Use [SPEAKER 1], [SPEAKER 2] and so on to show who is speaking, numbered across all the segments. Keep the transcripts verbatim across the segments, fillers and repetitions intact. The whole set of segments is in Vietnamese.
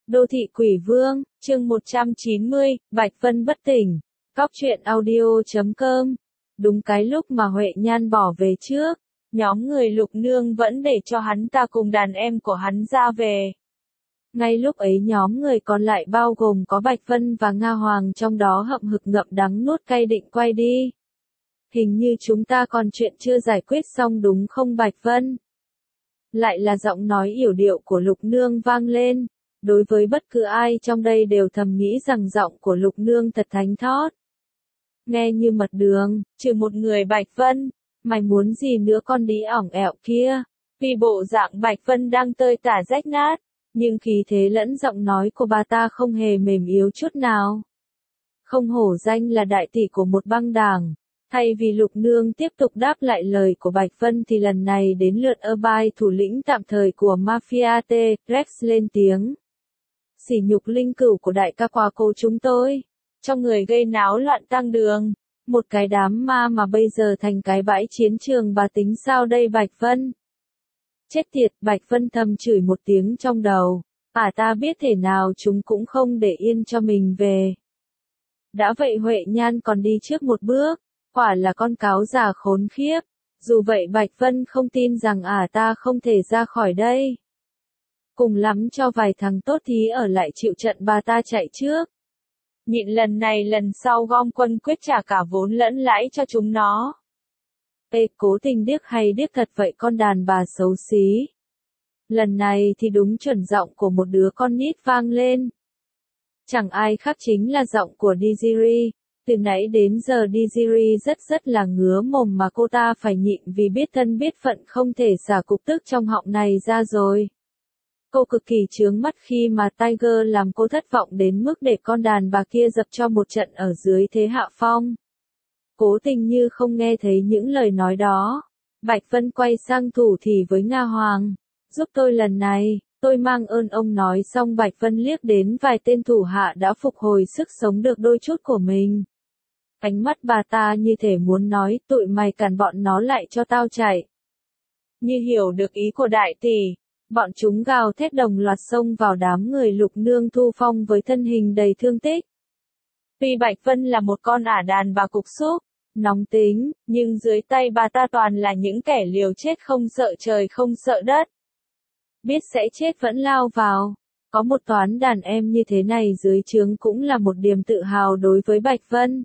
[SPEAKER 1] Đô thị quỷ vương, chương một trăm chín mươi, Bạch Vân bất tỉnh. Cóc truyện audio chấm com. Đúng cái lúc mà Huệ Nhan bỏ về trước, nhóm người Lục Nương vẫn để cho hắn ta cùng đàn em của hắn ra về. Ngay lúc ấy nhóm người còn lại bao gồm có Bạch Vân và Nga Hoàng trong đó hậm hực ngậm đắng nuốt cay định quay đi. Hình như chúng ta còn chuyện chưa giải quyết xong đúng không Bạch Vân? Lại là giọng nói yểu điệu của Lục Nương vang lên. Đối với bất cứ ai trong đây đều thầm nghĩ rằng giọng của Lục Nương thật thánh thót. Nghe như mật đường, trừ một người Bạch Vân, mày muốn gì nữa con đĩ ỏng ẹo kia. Vì bộ dạng Bạch Vân đang tơi tả rách nát, nhưng khí thế lẫn giọng nói của bà ta không hề mềm yếu chút nào. Không hổ danh là đại tỷ của một băng đảng. Thay vì Lục Nương tiếp tục đáp lại lời của Bạch Vân thì lần này đến lượt Abai thủ lĩnh tạm thời của Mafia T-Rex lên tiếng. Sỉ nhục linh cửu của đại ca qua cô chúng tôi. Cho người gây náo loạn tang đường. Một cái đám ma mà bây giờ thành cái bãi chiến trường bà tính sao đây Bạch Vân? Chết tiệt, Bạch Vân thầm chửi một tiếng trong đầu. À ta biết thể nào chúng cũng không để yên cho mình về. Đã vậy Huệ Nhan còn đi trước một bước. Quả là con cáo già khốn khiếp. Dù vậy Bạch Vân không tin rằng à ta không thể ra khỏi đây. Cùng lắm cho vài thằng tốt thí ở lại chịu trận bà ta chạy trước. Nhịn lần này lần sau gom quân quyết trả cả vốn lẫn lãi cho chúng nó. Ê cố tình điếc hay điếc thật vậy con đàn bà xấu xí. Lần này thì đúng chuẩn giọng của một đứa con nít vang lên. Chẳng ai khác chính là giọng của Diziri. Từ nãy đến giờ Diziri rất rất là ngứa mồm mà cô ta phải nhịn vì biết thân biết phận không thể xả cục tức trong họng này ra rồi. Cô cực kỳ chướng mắt khi mà Tiger làm cô thất vọng đến mức để con đàn bà kia dập cho một trận ở dưới thế hạ phong. Cố tình như không nghe thấy những lời nói đó. Bạch Vân quay sang thủ thỉ với Nga Hoàng. Giúp tôi lần này, tôi mang ơn ông nói xong Bạch Vân liếc đến vài tên thủ hạ đã phục hồi sức sống được đôi chút của mình. Ánh mắt bà ta như thể muốn nói tụi mày cản bọn nó lại cho tao chạy. Như hiểu được ý của đại tỷ. Bọn chúng gào thét đồng loạt xông vào đám người Lục Nương Thu Phong với thân hình đầy thương tích. Tuy Bạch Vân là một con ả đàn bà cục súc, nóng tính, nhưng dưới tay bà ta toàn là những kẻ liều chết không sợ trời không sợ đất. Biết sẽ chết vẫn lao vào. Có một toán đàn em như thế này dưới trướng cũng là một điểm tự hào đối với Bạch Vân.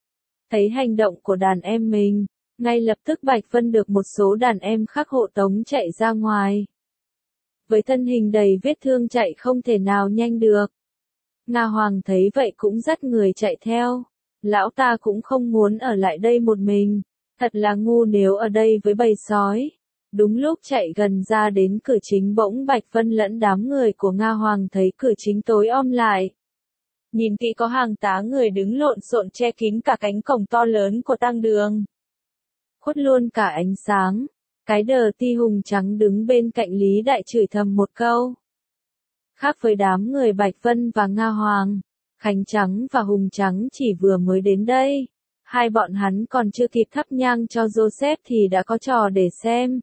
[SPEAKER 1] Thấy hành động của đàn em mình, ngay lập tức Bạch Vân được một số đàn em khác hộ tống chạy ra ngoài. Với thân hình đầy vết thương chạy không thể nào nhanh được. Nga Hoàng thấy vậy cũng dắt người chạy theo. Lão ta cũng không muốn ở lại đây một mình. Thật là ngu nếu ở đây với bầy sói. Đúng lúc chạy gần ra đến cửa chính bỗng Bạch Vân lẫn đám người của Nga Hoàng thấy cửa chính tối om lại. Nhìn kỹ có hàng tá người đứng lộn xộn che kín cả cánh cổng to lớn của tang đường. Khuất luôn cả ánh sáng. Cái đờ ti hùng trắng đứng bên cạnh Lý Đại chửi thầm một câu. Khác với đám người Bạch Vân và Nga Hoàng, Khánh Trắng và Hùng Trắng chỉ vừa mới đến đây. Hai bọn hắn còn chưa kịp thắp nhang cho Joseph thì đã có trò để xem.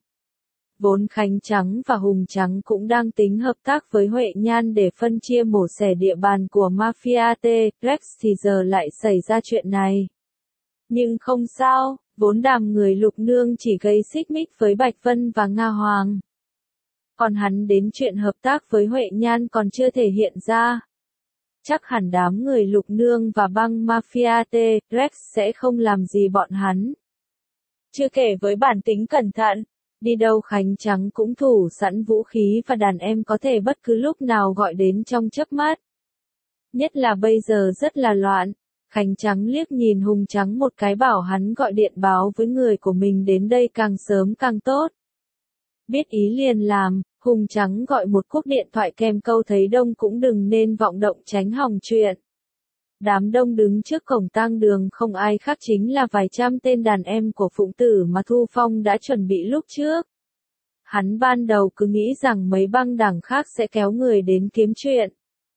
[SPEAKER 1] Vốn Khánh Trắng và Hùng Trắng cũng đang tính hợp tác với Huệ Nhan để phân chia mổ xẻ địa bàn của Mafia T-Rex thì giờ lại xảy ra chuyện này. Nhưng không sao. Vốn đàm người Lục Nương chỉ gây xích mích với Bạch Vân và Nga Hoàng. Còn hắn đến chuyện hợp tác với Huệ Nhan còn chưa thể hiện ra. Chắc hẳn đám người Lục Nương và băng Mafia T-Rex sẽ không làm gì bọn hắn. Chưa kể với bản tính cẩn thận, đi đâu Khánh Trắng cũng thủ sẵn vũ khí và đàn em có thể bất cứ lúc nào gọi đến trong chớp mắt. Nhất là bây giờ rất là loạn. Khánh Trắng liếc nhìn Hùng Trắng một cái bảo hắn gọi điện báo với người của mình đến đây càng sớm càng tốt. Biết ý liền làm, Hùng Trắng gọi một cuộc điện thoại kèm câu thấy đông cũng đừng nên vọng động tránh hỏng chuyện. Đám đông đứng trước cổng tang đường không ai khác chính là vài trăm tên đàn em của Phụng Tử mà Thu Phong đã chuẩn bị lúc trước. Hắn ban đầu cứ nghĩ rằng mấy băng đảng khác sẽ kéo người đến kiếm chuyện.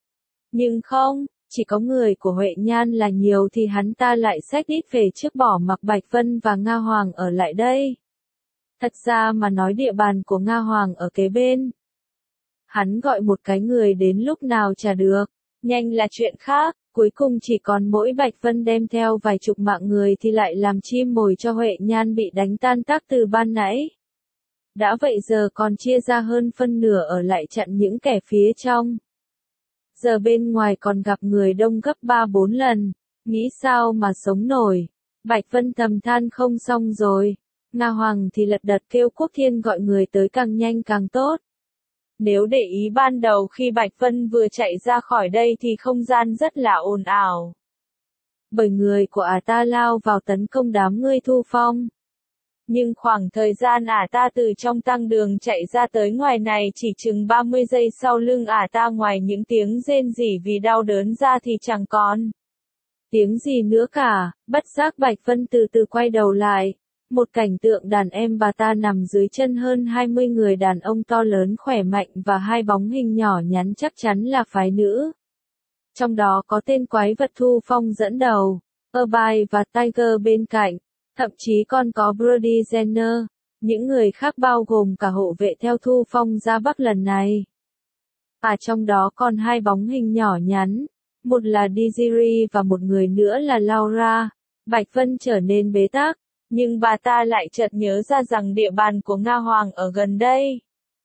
[SPEAKER 1] Nhưng không. Chỉ có người của Huệ Nhan là nhiều thì hắn ta lại xách đít về trước bỏ mặc Bạch Vân và Nga Hoàng ở lại đây. Thật ra mà nói địa bàn của Nga Hoàng ở kế bên. Hắn gọi một cái người đến lúc nào chả được, nhanh là chuyện khác, cuối cùng chỉ còn mỗi Bạch Vân đem theo vài chục mạng người thì lại làm chim mồi cho Huệ Nhan bị đánh tan tác từ ban nãy. Đã vậy giờ còn chia ra hơn phân nửa ở lại chặn những kẻ phía trong. Giờ bên ngoài còn gặp người đông gấp ba bốn lần, nghĩ sao mà sống nổi. Bạch Vân thầm than không xong rồi. Nga Hoàng thì lật đật kêu Quốc Thiên gọi người tới càng nhanh càng tốt. Nếu để ý ban đầu khi Bạch Vân vừa chạy ra khỏi đây thì không gian rất là ồn ào. Bởi người của ả ta lao vào tấn công đám người Thu Phong. Nhưng khoảng thời gian ả ta từ trong tăng đường chạy ra tới ngoài này chỉ chừng ba mươi giây sau lưng ả ta ngoài những tiếng rên rỉ vì đau đớn ra thì chẳng còn tiếng gì nữa cả, bất giác Bạch Vân từ từ quay đầu lại. Một cảnh tượng đàn em bà ta nằm dưới chân hơn hai mươi người đàn ông to lớn khỏe mạnh và hai bóng hình nhỏ nhắn chắc chắn là phái nữ. Trong đó có tên quái vật Thu Phong dẫn đầu, Irby và Tiger bên cạnh, thậm chí còn có Brody Jenner, những người khác bao gồm cả hộ vệ theo Thu Phong ra Bắc lần này. À trong đó còn hai bóng hình nhỏ nhắn, một là Desiree và một người nữa là Laura. Bạch Vân trở nên bế tắc. Nhưng bà ta lại chợt nhớ ra rằng địa bàn của Nga Hoàng ở gần đây.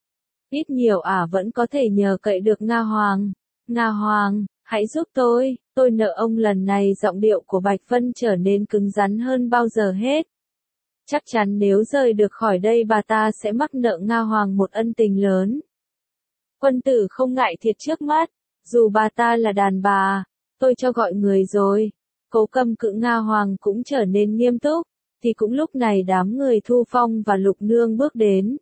[SPEAKER 1] Ít nhiều ả à vẫn có thể nhờ cậy được Nga Hoàng. Nga Hoàng, hãy giúp tôi, tôi nợ ông lần này. Giọng điệu của Bạch Vân trở nên cứng rắn hơn bao giờ hết. Chắc chắn nếu rời được khỏi đây bà ta sẽ mắc nợ Nga Hoàng một ân tình lớn. Quân tử không ngại thiệt trước mắt, dù bà ta là đàn bà, tôi cho gọi người rồi. Cố cầm cự Nga Hoàng cũng trở nên nghiêm túc. Thì cũng lúc này đám người Thu Phong và Lục Nương bước đến.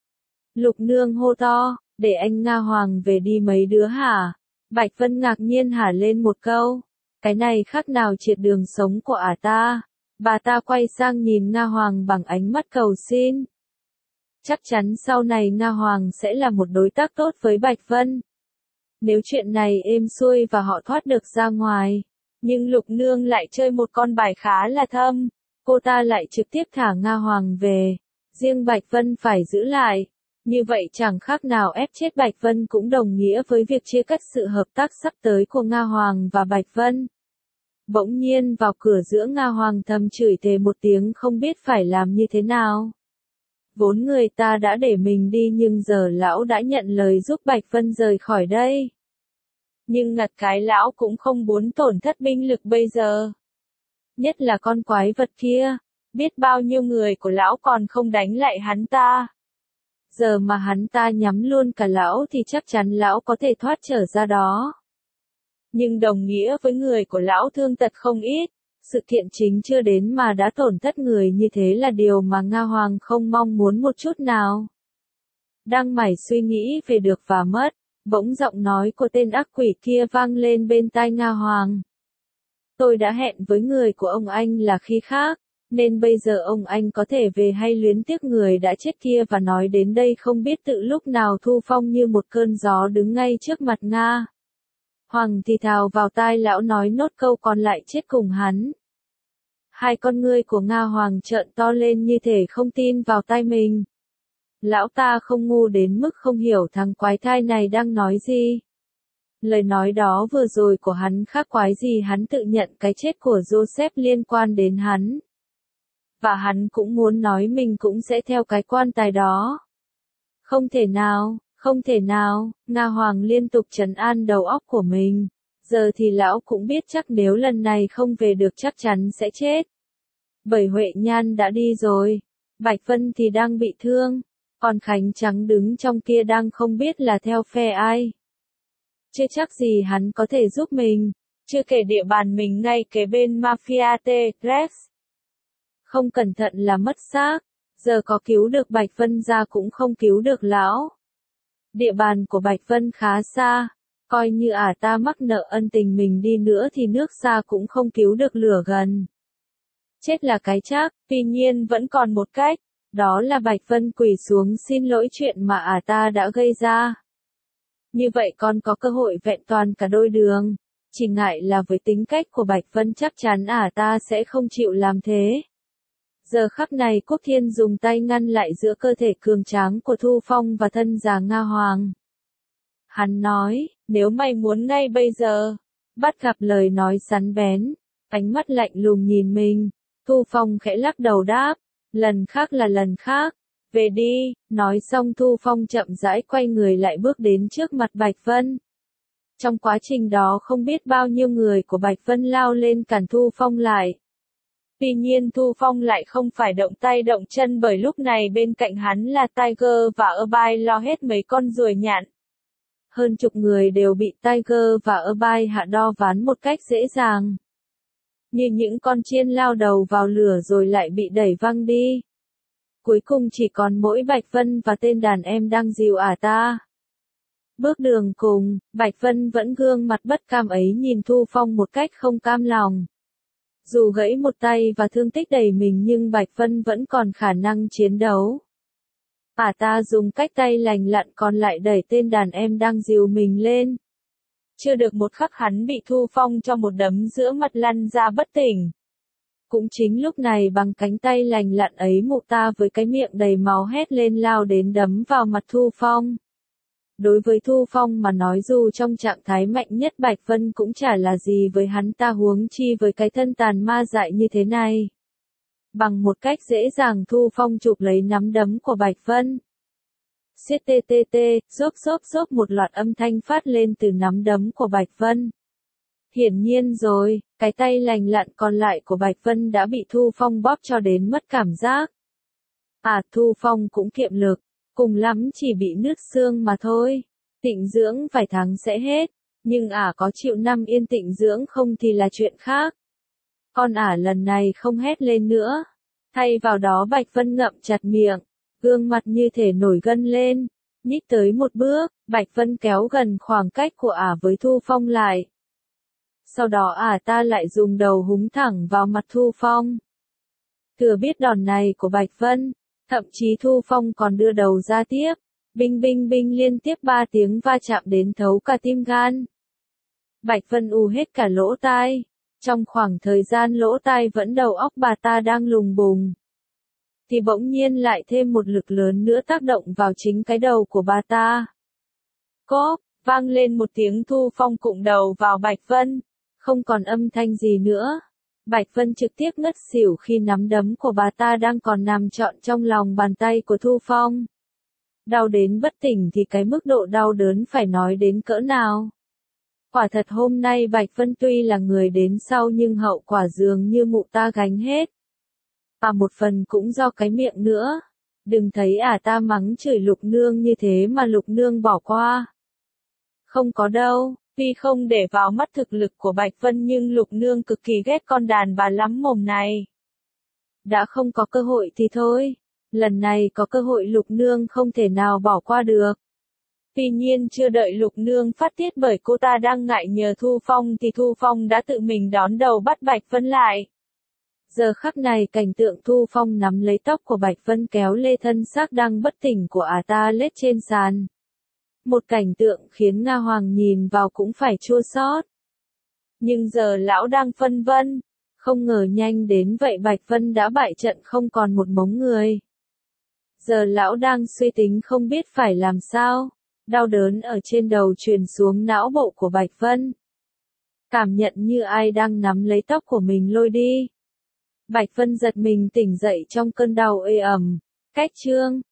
[SPEAKER 1] Lục Nương hô to, để anh Nga Hoàng về đi mấy đứa hả? Bạch Vân ngạc nhiên hả lên một câu. Cái này khác nào triệt đường sống của ả ta. Bà ta quay sang nhìn Nga Hoàng bằng ánh mắt cầu xin. Chắc chắn sau này Nga Hoàng sẽ là một đối tác tốt với Bạch Vân. Nếu chuyện này êm xuôi và họ thoát được ra ngoài. Nhưng Lục Nương lại chơi một con bài khá là thâm. Cô ta lại trực tiếp thả Nga Hoàng về, riêng Bạch Vân phải giữ lại. Như vậy chẳng khác nào ép chết Bạch Vân cũng đồng nghĩa với việc chia cắt sự hợp tác sắp tới của Nga Hoàng và Bạch Vân. Bỗng nhiên vào cửa giữa Nga Hoàng thầm chửi thề một tiếng không biết phải làm như thế nào. Vốn người ta đã để mình đi nhưng giờ lão đã nhận lời giúp Bạch Vân rời khỏi đây. Nhưng ngặt cái lão cũng không muốn tổn thất binh lực bây giờ. Nhất là con quái vật kia, biết bao nhiêu người của lão còn không đánh lại hắn ta. Giờ mà hắn ta nhắm luôn cả lão thì chắc chắn lão có thể thoát trở ra đó. Nhưng đồng nghĩa với người của lão thương tật không ít, sự kiện chính chưa đến mà đã tổn thất người như thế là điều mà Nga Hoàng không mong muốn một chút nào. Đang mải suy nghĩ về được và mất, bỗng giọng nói của tên ác quỷ kia vang lên bên tai Nga Hoàng. Tôi đã hẹn với người của ông anh là khi khác, nên bây giờ ông anh có thể về hay luyến tiếc người đã chết kia và nói đến đây không biết tự lúc nào Thu Phong như một cơn gió đứng ngay trước mặt Nga. Hoàng thì thào vào tai lão nói nốt câu còn lại chết cùng hắn. Hai con ngươi của Nga Hoàng trợn to lên như thể không tin vào tai mình. Lão ta không ngu đến mức không hiểu thằng quái thai này đang nói gì. Lời nói đó vừa rồi của hắn khác quái gì hắn tự nhận cái chết của Joseph liên quan đến hắn. Và hắn cũng muốn nói mình cũng sẽ theo cái quan tài đó. Không thể nào, không thể nào, Nga Hoàng liên tục trấn an đầu óc của mình. Giờ thì lão cũng biết chắc nếu lần này không về được chắc chắn sẽ chết. Bởi Huệ Nhan đã đi rồi, Bạch Vân thì đang bị thương, còn Khánh Trắng đứng trong kia đang không biết là theo phe ai. Chưa chắc gì hắn có thể giúp mình, chưa kể địa bàn mình ngay kế bên Mafia T-Rex. Không cẩn thận là mất xác, giờ có cứu được Bạch Vân ra cũng không cứu được lão. Địa bàn của Bạch Vân khá xa, coi như ả ta mắc nợ ân tình mình đi nữa thì nước xa cũng không cứu được lửa gần. Chết là cái chắc, tuy nhiên vẫn còn một cách, đó là Bạch Vân quỳ xuống xin lỗi chuyện mà ả ta đã gây ra. Như vậy còn có cơ hội vẹn toàn cả đôi đường, chỉ ngại là với tính cách của Bạch Vân chắc chắn ả ta sẽ không chịu làm thế. Giờ khắc này Quốc Thiên dùng tay ngăn lại giữa cơ thể cường tráng của Thu Phong và thân già Nga Hoàng. Hắn nói, nếu mày muốn ngay bây giờ. Bắt gặp lời nói sắn bén, ánh mắt lạnh lùng nhìn mình. Thu Phong khẽ lắc đầu đáp, lần khác là lần khác. Về đi, nói xong Thu Phong chậm rãi quay người lại bước đến trước mặt Bạch Vân. Trong quá trình đó không biết bao nhiêu người của Bạch Vân lao lên cản Thu Phong lại. Tuy nhiên Thu Phong lại không phải động tay động chân bởi lúc này bên cạnh hắn là Tiger và Irvine lo hết mấy con ruồi nhạn. Hơn chục người đều bị Tiger và Irvine hạ đo ván một cách dễ dàng. Như những con chiên lao đầu vào lửa rồi lại bị đẩy văng đi. Cuối cùng chỉ còn mỗi Bạch Vân và tên đàn em đang dìu ả ta. Bước đường cùng, Bạch Vân vẫn gương mặt bất cam ấy nhìn Thu Phong một cách không cam lòng. Dù gãy một tay và thương tích đầy mình nhưng Bạch Vân vẫn còn khả năng chiến đấu. Ả ta dùng cách tay lành lặn còn lại đẩy tên đàn em đang dìu mình lên. Chưa được một khắc hắn bị Thu Phong cho một đấm giữa mặt lăn ra bất tỉnh. Cũng chính lúc này bằng cánh tay lành lặn ấy mụ ta với cái miệng đầy máu hét lên lao đến đấm vào mặt Thu Phong. Đối với Thu Phong mà nói dù trong trạng thái mạnh nhất Bạch Vân cũng chả là gì với hắn ta huống chi với cái thân tàn ma dại như thế này. Bằng một cách dễ dàng Thu Phong chụp lấy nắm đấm của Bạch Vân. Xiết tê tê tê, xốp xốp xốp một loạt âm thanh phát lên từ nắm đấm của Bạch Vân. Hiển nhiên rồi, cái tay lành lặn còn lại của Bạch Vân đã bị Thu Phong bóp cho đến mất cảm giác. À, Thu Phong cũng kiệm lực, cùng lắm chỉ bị nứt xương mà thôi. Tịnh dưỡng vài tháng sẽ hết, nhưng ả có chịu năm yên tịnh dưỡng không thì là chuyện khác. Con ả lần này không hét lên nữa. Thay vào đó Bạch Vân ngậm chặt miệng, gương mặt như thể nổi gân lên. Nhích tới một bước, Bạch Vân kéo gần khoảng cách của ả với Thu Phong lại. Sau đó ả ta lại dùng đầu húng thẳng vào mặt Thu Phong. Thừa biết đòn này của Bạch Vân, thậm chí Thu Phong còn đưa đầu ra tiếp. Binh binh binh liên tiếp ba tiếng va chạm đến thấu cả tim gan. Bạch Vân ù hết cả lỗ tai. Trong khoảng thời gian lỗ tai vẫn đầu óc bà ta đang lùng bùng. Thì bỗng nhiên lại thêm một lực lớn nữa tác động vào chính cái đầu của bà ta. Cốp, vang lên một tiếng Thu Phong cụng đầu vào Bạch Vân. Không còn âm thanh gì nữa. Bạch Vân trực tiếp ngất xỉu khi nắm đấm của bà ta đang còn nằm trọn trong lòng bàn tay của Thu Phong. Đau đến bất tỉnh thì cái mức độ đau đớn phải nói đến cỡ nào. Quả thật hôm nay Bạch Vân tuy là người đến sau nhưng hậu quả dường như mụ ta gánh hết. Và một phần cũng do cái miệng nữa. Đừng thấy ả ta mắng chửi Lục Nương như thế mà Lục Nương bỏ qua. Không có đâu, tuy không để vào mắt thực lực của Bạch Vân nhưng Lục Nương cực kỳ ghét con đàn bà lắm mồm này. Đã không có cơ hội thì thôi. Lần này có cơ hội Lục Nương không thể nào bỏ qua được. Tuy nhiên chưa đợi Lục Nương phát tiết bởi cô ta đang ngại nhờ Thu Phong thì Thu Phong đã tự mình đón đầu bắt Bạch Vân lại. Giờ khắc này cảnh tượng Thu Phong nắm lấy tóc của Bạch Vân kéo lê thân xác đang bất tỉnh của ả ta lết trên sàn. Một cảnh tượng khiến Nga Hoàng nhìn vào cũng phải chua xót. Nhưng giờ lão đang phân vân. Không ngờ nhanh đến vậy Bạch Vân đã bại trận không còn một mống người. Giờ lão đang suy tính không biết phải làm sao. Đau đớn ở trên đầu truyền xuống não bộ của Bạch Vân. Cảm nhận như ai đang nắm lấy tóc của mình lôi đi. Bạch Vân giật mình tỉnh dậy trong cơn đau ê ẩm. Cách chương